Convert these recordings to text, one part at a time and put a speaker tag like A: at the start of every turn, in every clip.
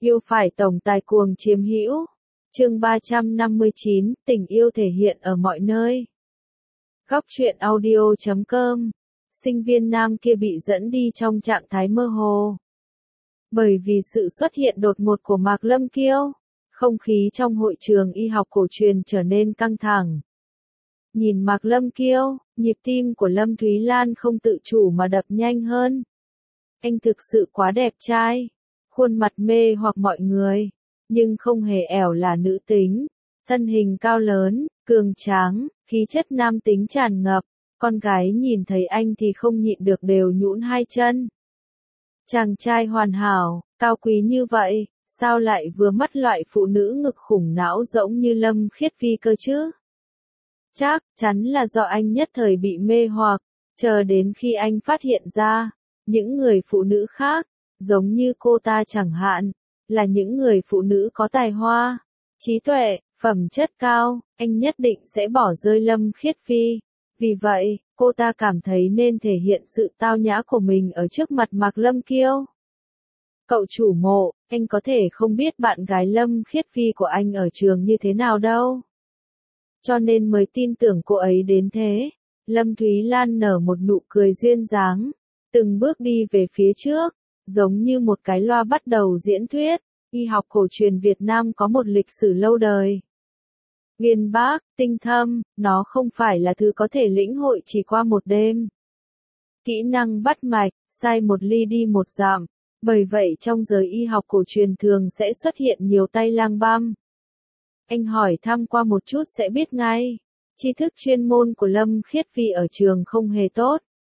A: Yêu phải tổng tài cuồng chiếm hữu. Chương 359, tình yêu thể hiện ở mọi nơi. Góc truyện audio.com. Sinh viên nam kia bị dẫn đi trong trạng thái mơ hồ. Bởi vì sự xuất hiện đột ngột của Mạc Lâm Kiêu, không khí trong hội trường y học cổ truyền trở nên căng thẳng. Nhìn Mạc Lâm Kiêu, nhịp tim của Lâm Thúy Lan không tự chủ mà đập nhanh hơn. Anh thực sự quá đẹp trai, khuôn mặt mê hoặc mọi người, nhưng không hề ẻo là nữ tính, thân hình cao lớn, cường tráng, khí chất nam tính tràn ngập, con gái nhìn thấy anh thì không nhịn được đều nhũn hai chân. Chàng trai hoàn hảo, cao quý như vậy, sao lại vừa mắt loại phụ nữ ngực khủng não rỗng như Lâm Khiết Phi cơ chứ? Chắc chắn là do anh nhất thời bị mê hoặc, chờ đến khi anh phát hiện ra, những người phụ nữ khác, giống như cô ta chẳng hạn, là những người phụ nữ có tài hoa, trí tuệ, phẩm chất cao, anh nhất định sẽ bỏ rơi Lâm Khiết Phi. Vì vậy, cô ta cảm thấy nên thể hiện sự tao nhã của mình ở trước mặt Mạc Lâm Kiêu. Cậu chủ Mộ, anh có thể không biết bạn gái Lâm Khiết Phi của anh ở trường như thế nào đâu. Cho nên mới tin tưởng cô ấy đến thế. Lâm Thúy Lan nở một nụ cười duyên dáng, từng bước đi về phía trước, giống như một cái loa bắt đầu diễn thuyết. Y học cổ truyền Việt Nam có một lịch sử lâu đời. Uyên bác, tinh thâm, nó không phải là thứ có thể lĩnh hội chỉ qua một đêm. Kỹ năng bắt mạch, sai một ly đi một dặm, bởi vậy trong giới y học cổ truyền thường sẽ xuất hiện nhiều tay lang băm. Anh hỏi thăm qua một chút sẽ biết ngay, tri thức chuyên môn của Lâm Khiết Phi ở trường không hề tốt.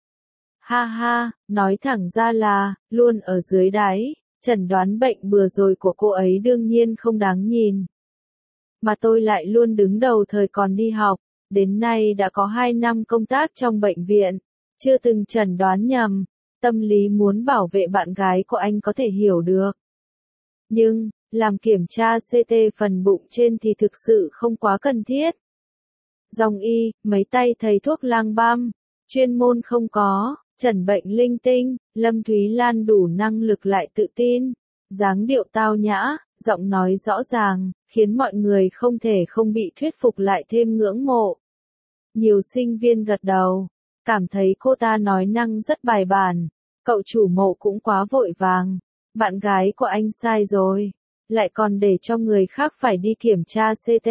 A: Ha ha, nói thẳng ra là, luôn ở dưới đáy, chẩn đoán bệnh bừa rồi của cô ấy đương nhiên không đáng nhìn. Mà tôi lại luôn đứng đầu thời còn đi học, đến nay đã có 2 năm công tác trong bệnh viện, chưa từng chẩn đoán nhầm, tâm lý muốn bảo vệ bạn gái của anh có thể hiểu được. Nhưng, làm kiểm tra CT phần bụng trên thì thực sự không quá cần thiết. Dòng y, mấy tay thầy thuốc lang băm, chuyên môn không có, chẩn bệnh linh tinh, Lâm Thúy Lan đủ năng lực lại tự tin, dáng điệu tao nhã, giọng nói rõ ràng, khiến mọi người không thể không bị thuyết phục lại thêm ngưỡng mộ. Nhiều sinh viên gật đầu, cảm thấy cô ta nói năng rất bài bản, cậu chủ Mộ cũng quá vội vàng, bạn gái của anh sai rồi, lại còn để cho người khác phải đi kiểm tra CT.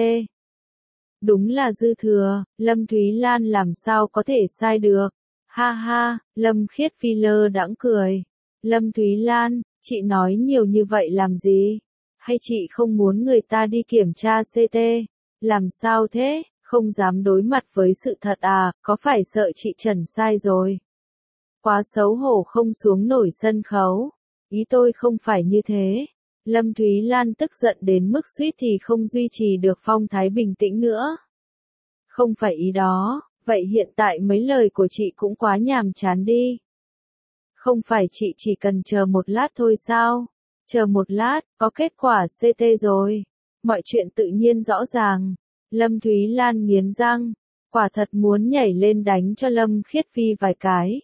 A: Đúng là dư thừa, Lâm Thúy Lan làm sao có thể sai được. Ha ha, Lâm Khiết Phi lơ đãng cười. Lâm Thúy Lan, chị nói nhiều như vậy làm gì? Hay chị không muốn người ta đi kiểm tra CT? Làm sao thế? Không dám đối mặt với sự thật à, có phải sợ chị chẩn sai rồi? Quá xấu hổ không xuống nổi sân khấu. Ý tôi không phải như thế. Lâm Thúy Lan tức giận đến mức suýt thì không duy trì được phong thái bình tĩnh nữa. Không phải ý đó, vậy hiện tại mấy lời của chị cũng quá nhàm chán đi. Không phải chị chỉ cần chờ một lát thôi sao? Chờ một lát, có kết quả CT rồi. Mọi chuyện tự nhiên rõ ràng. Lâm Thúy Lan nghiến răng, quả thật muốn nhảy lên đánh cho Lâm Khiết Phi vài cái.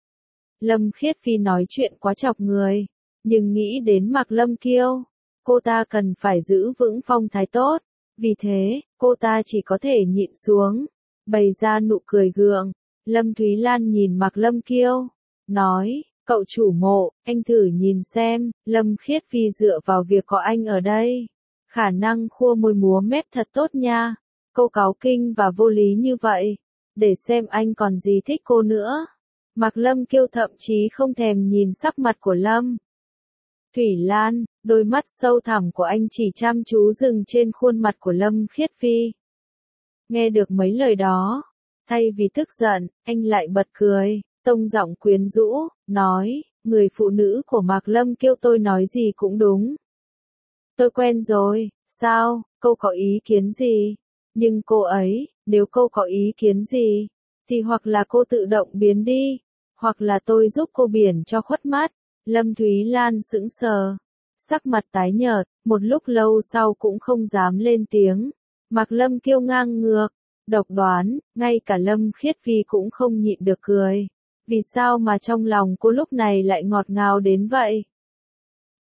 A: Lâm Khiết Phi nói chuyện quá chọc người, nhưng nghĩ đến Mạc Lâm Kiêu, cô ta cần phải giữ vững phong thái tốt, vì thế, cô ta chỉ có thể nhịn xuống, bày ra nụ cười gượng. Lâm Thúy Lan nhìn Mạc Lâm Kiêu, nói, cậu chủ Mộ, anh thử nhìn xem, Lâm Khiết Phi dựa vào việc có anh ở đây, khả năng khua môi múa mép thật tốt nha, câu cáu kinh và vô lý như vậy, để xem anh còn gì thích cô nữa. Mạc Lâm Kiêu thậm chí không thèm nhìn sắc mặt của Lâm Thủy Lan, đôi mắt sâu thẳm của anh chỉ chăm chú dừng trên khuôn mặt của Lâm Khiết Phi. Nghe được mấy lời đó, thay vì tức giận, anh lại bật cười, tông giọng quyến rũ, nói, người phụ nữ của Mạc Lâm Kiêu tôi nói gì cũng đúng. Tôi quen rồi, sao, cô có ý kiến gì? Nhưng cô ấy, nếu cô có ý kiến gì, thì hoặc là cô tự động biến đi, hoặc là tôi giúp cô biển cho khuất mắt. Lâm Thúy Lan sững sờ, sắc mặt tái nhợt, một lúc lâu sau cũng không dám lên tiếng. Mạc Lâm Kiêu ngang ngược, độc đoán, ngay cả Lâm Khiết Phi cũng không nhịn được cười. Vì sao mà trong lòng cô lúc này lại ngọt ngào đến vậy?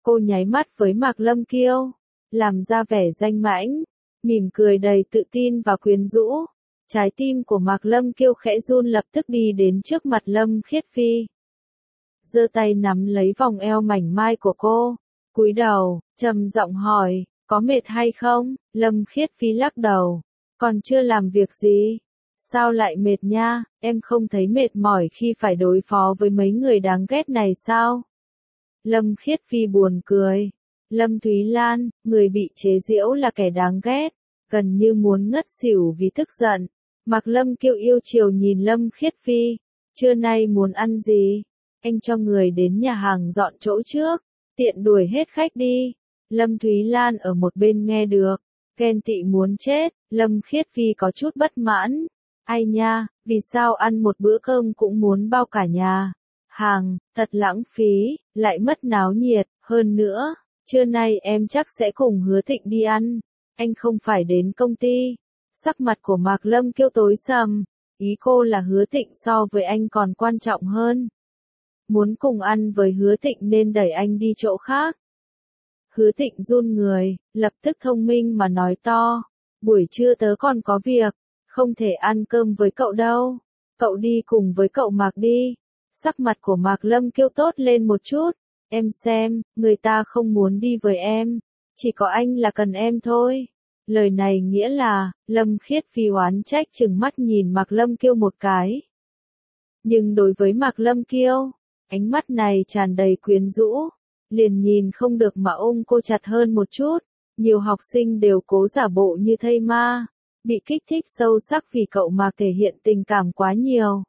A: Cô nháy mắt với Mạc Lâm Kiêu, làm ra vẻ danh mãnh, mỉm cười đầy tự tin và quyến rũ. Trái tim của Mạc Lâm Kiêu khẽ run, lập tức đi đến trước mặt Lâm Khiết Phi. Giơ tay nắm lấy vòng eo mảnh mai của cô, cúi đầu, trầm giọng hỏi, có mệt hay không? Lâm Khiết Phi lắc đầu, còn chưa làm việc gì. Sao lại mệt nha, em không thấy mệt mỏi khi phải đối phó với mấy người đáng ghét này sao? Lâm Khiết Phi buồn cười. Lâm Thúy Lan, người bị chế giễu là kẻ đáng ghét, gần như muốn ngất xỉu vì tức giận. Mạc Lâm Kiêu yêu chiều nhìn Lâm Khiết Phi, trưa nay muốn ăn gì? Anh cho người đến nhà hàng dọn chỗ trước, tiện đuổi hết khách đi. Lâm Thúy Lan ở một bên nghe được, ghen tị muốn chết. Lâm Khiết Phi có chút bất mãn. Ai nha, vì sao ăn một bữa cơm cũng muốn bao cả nhà hàng, thật lãng phí, lại mất náo nhiệt. Hơn nữa, trưa nay em chắc sẽ cùng Hứa Thịnh đi ăn, anh không phải đến công ty. Sắc mặt của Mạc Lâm Kiêu tối sầm, ý cô là Hứa Thịnh so với anh còn quan trọng hơn. Muốn cùng ăn với Hứa Thịnh nên đẩy anh đi chỗ khác. Hứa Thịnh run người, lập tức thông minh mà nói to, buổi trưa tớ còn có việc, không thể ăn cơm với cậu đâu, cậu đi cùng với cậu Mạc đi. Sắc mặt của Mạc Lâm Kiêu tốt lên một chút, em xem, người ta không muốn đi với em, chỉ có anh là cần em thôi. Lời này nghĩa là, Lâm Khiết Phi oán trách chừng mắt nhìn Mạc Lâm Kiêu một cái. Nhưng đối với Mạc Lâm Kiêu, ánh mắt này tràn đầy quyến rũ, liền nhìn không được mà ôm cô chặt hơn một chút. Nhiều học sinh đều cố giả bộ như thây ma, bị kích thích sâu sắc vì cậu Mạc thể hiện tình cảm quá nhiều.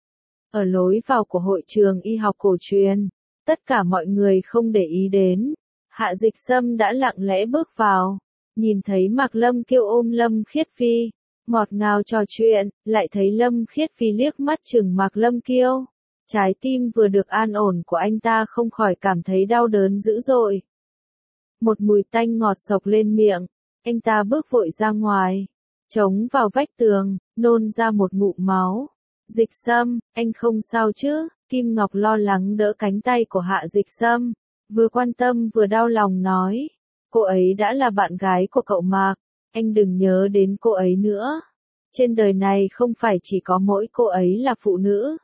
A: Ở lối vào của hội trường y học cổ truyền, tất cả mọi người không để ý đến. Hạ Dịch Sâm đã lặng lẽ bước vào, nhìn thấy Mạc Lâm Kiêu ôm Lâm Khiết Phi, ngọt ngào trò chuyện, lại thấy Lâm Khiết Phi liếc mắt chừng Mạc Lâm Kiêu. Trái tim vừa được an ổn của anh ta không khỏi cảm thấy đau đớn dữ dội. Một mùi tanh ngọt xộc lên miệng, anh ta bước vội ra ngoài, chống vào vách tường, nôn ra một ngụm máu. Dịch Sâm, anh không sao chứ? Kim Ngọc lo lắng đỡ cánh tay của Hạ Dịch Sâm, vừa quan tâm vừa đau lòng nói, cô ấy đã là bạn gái của cậu Mạc, anh đừng nhớ đến cô ấy nữa. Trên đời này không phải chỉ có mỗi cô ấy là phụ nữ.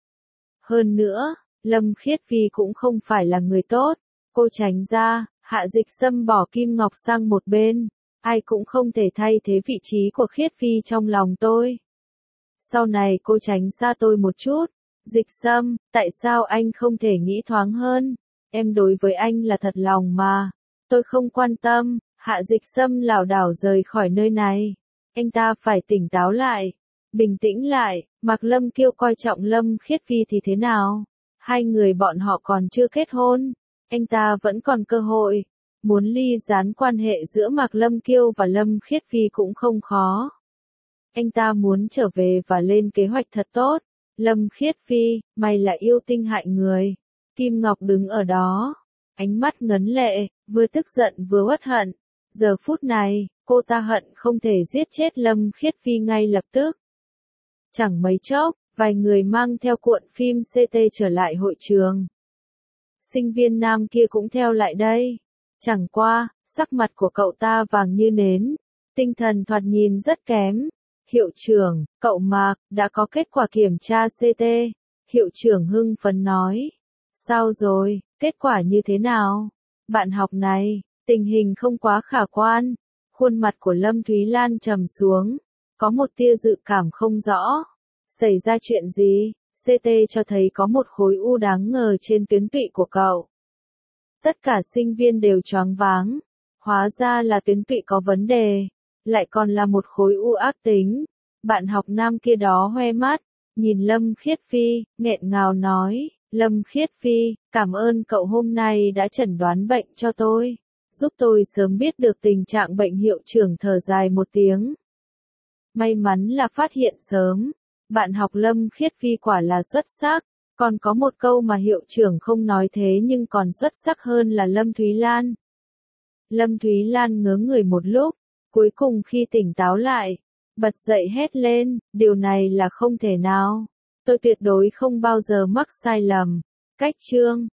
A: Hơn nữa, Lâm Khiết Phi cũng không phải là người tốt. Cô tránh ra. Hạ Dịch Sâm bỏ Kim Ngọc sang một bên, ai cũng không thể thay thế vị trí của Khiết Phi trong lòng tôi. Sau này cô tránh xa tôi một chút. Dịch Sâm, tại sao anh không thể nghĩ thoáng hơn? Em đối với anh là thật lòng mà. Tôi không quan tâm. Hạ Dịch Sâm lảo đảo rời khỏi nơi này. Anh ta phải tỉnh táo lại, bình tĩnh lại. Mạc Lâm Kiêu coi trọng Lâm Khiết Phi thì thế nào? Hai người bọn họ còn chưa kết hôn. Anh ta vẫn còn cơ hội. Muốn ly gián quan hệ giữa Mạc Lâm Kiêu và Lâm Khiết Phi cũng không khó. Anh ta muốn trở về và lên kế hoạch thật tốt. Lâm Khiết Phi, mày là yêu tinh hại người. Kim Ngọc đứng ở đó, ánh mắt ngấn lệ, vừa tức giận vừa uất hận. Giờ phút này, cô ta hận không thể giết chết Lâm Khiết Phi ngay lập tức. Chẳng mấy chốc, vài người mang theo cuộn phim CT trở lại hội trường. Sinh viên nam kia cũng theo lại đây. Chẳng qua, sắc mặt của cậu ta vàng như nến, tinh thần thoạt nhìn rất kém. Hiệu trưởng, cậu Mạc, đã có kết quả kiểm tra CT. Hiệu trưởng hưng phấn nói. Sao rồi, kết quả như thế nào? Bạn học này, tình hình không quá khả quan. Khuôn mặt của Lâm Thúy Lan trầm xuống, có một tia dự cảm không rõ. Xảy ra chuyện gì? CT cho thấy có một khối u đáng ngờ trên tuyến tụy của cậu. Tất cả sinh viên đều choáng váng. Hóa ra là tuyến tụy có vấn đề, lại còn là một khối u ác tính. Bạn học nam kia đó hoe mắt, nhìn Lâm Khiết Phi, nghẹn ngào nói, Lâm Khiết Phi, cảm ơn cậu hôm nay đã chẩn đoán bệnh cho tôi, giúp tôi sớm biết được tình trạng bệnh. Hiệu trưởng thở dài một tiếng. May mắn là phát hiện sớm. Bạn học Lâm Khiết Phi quả là xuất sắc. Còn có một câu mà hiệu trưởng không nói thế nhưng còn xuất sắc hơn là Lâm Thúy Lan. Lâm Thúy Lan ngớ người một lúc, cuối cùng khi tỉnh táo lại, bật dậy hét lên, điều này là không thể nào. Tôi tuyệt đối không bao giờ mắc sai lầm. Cách chương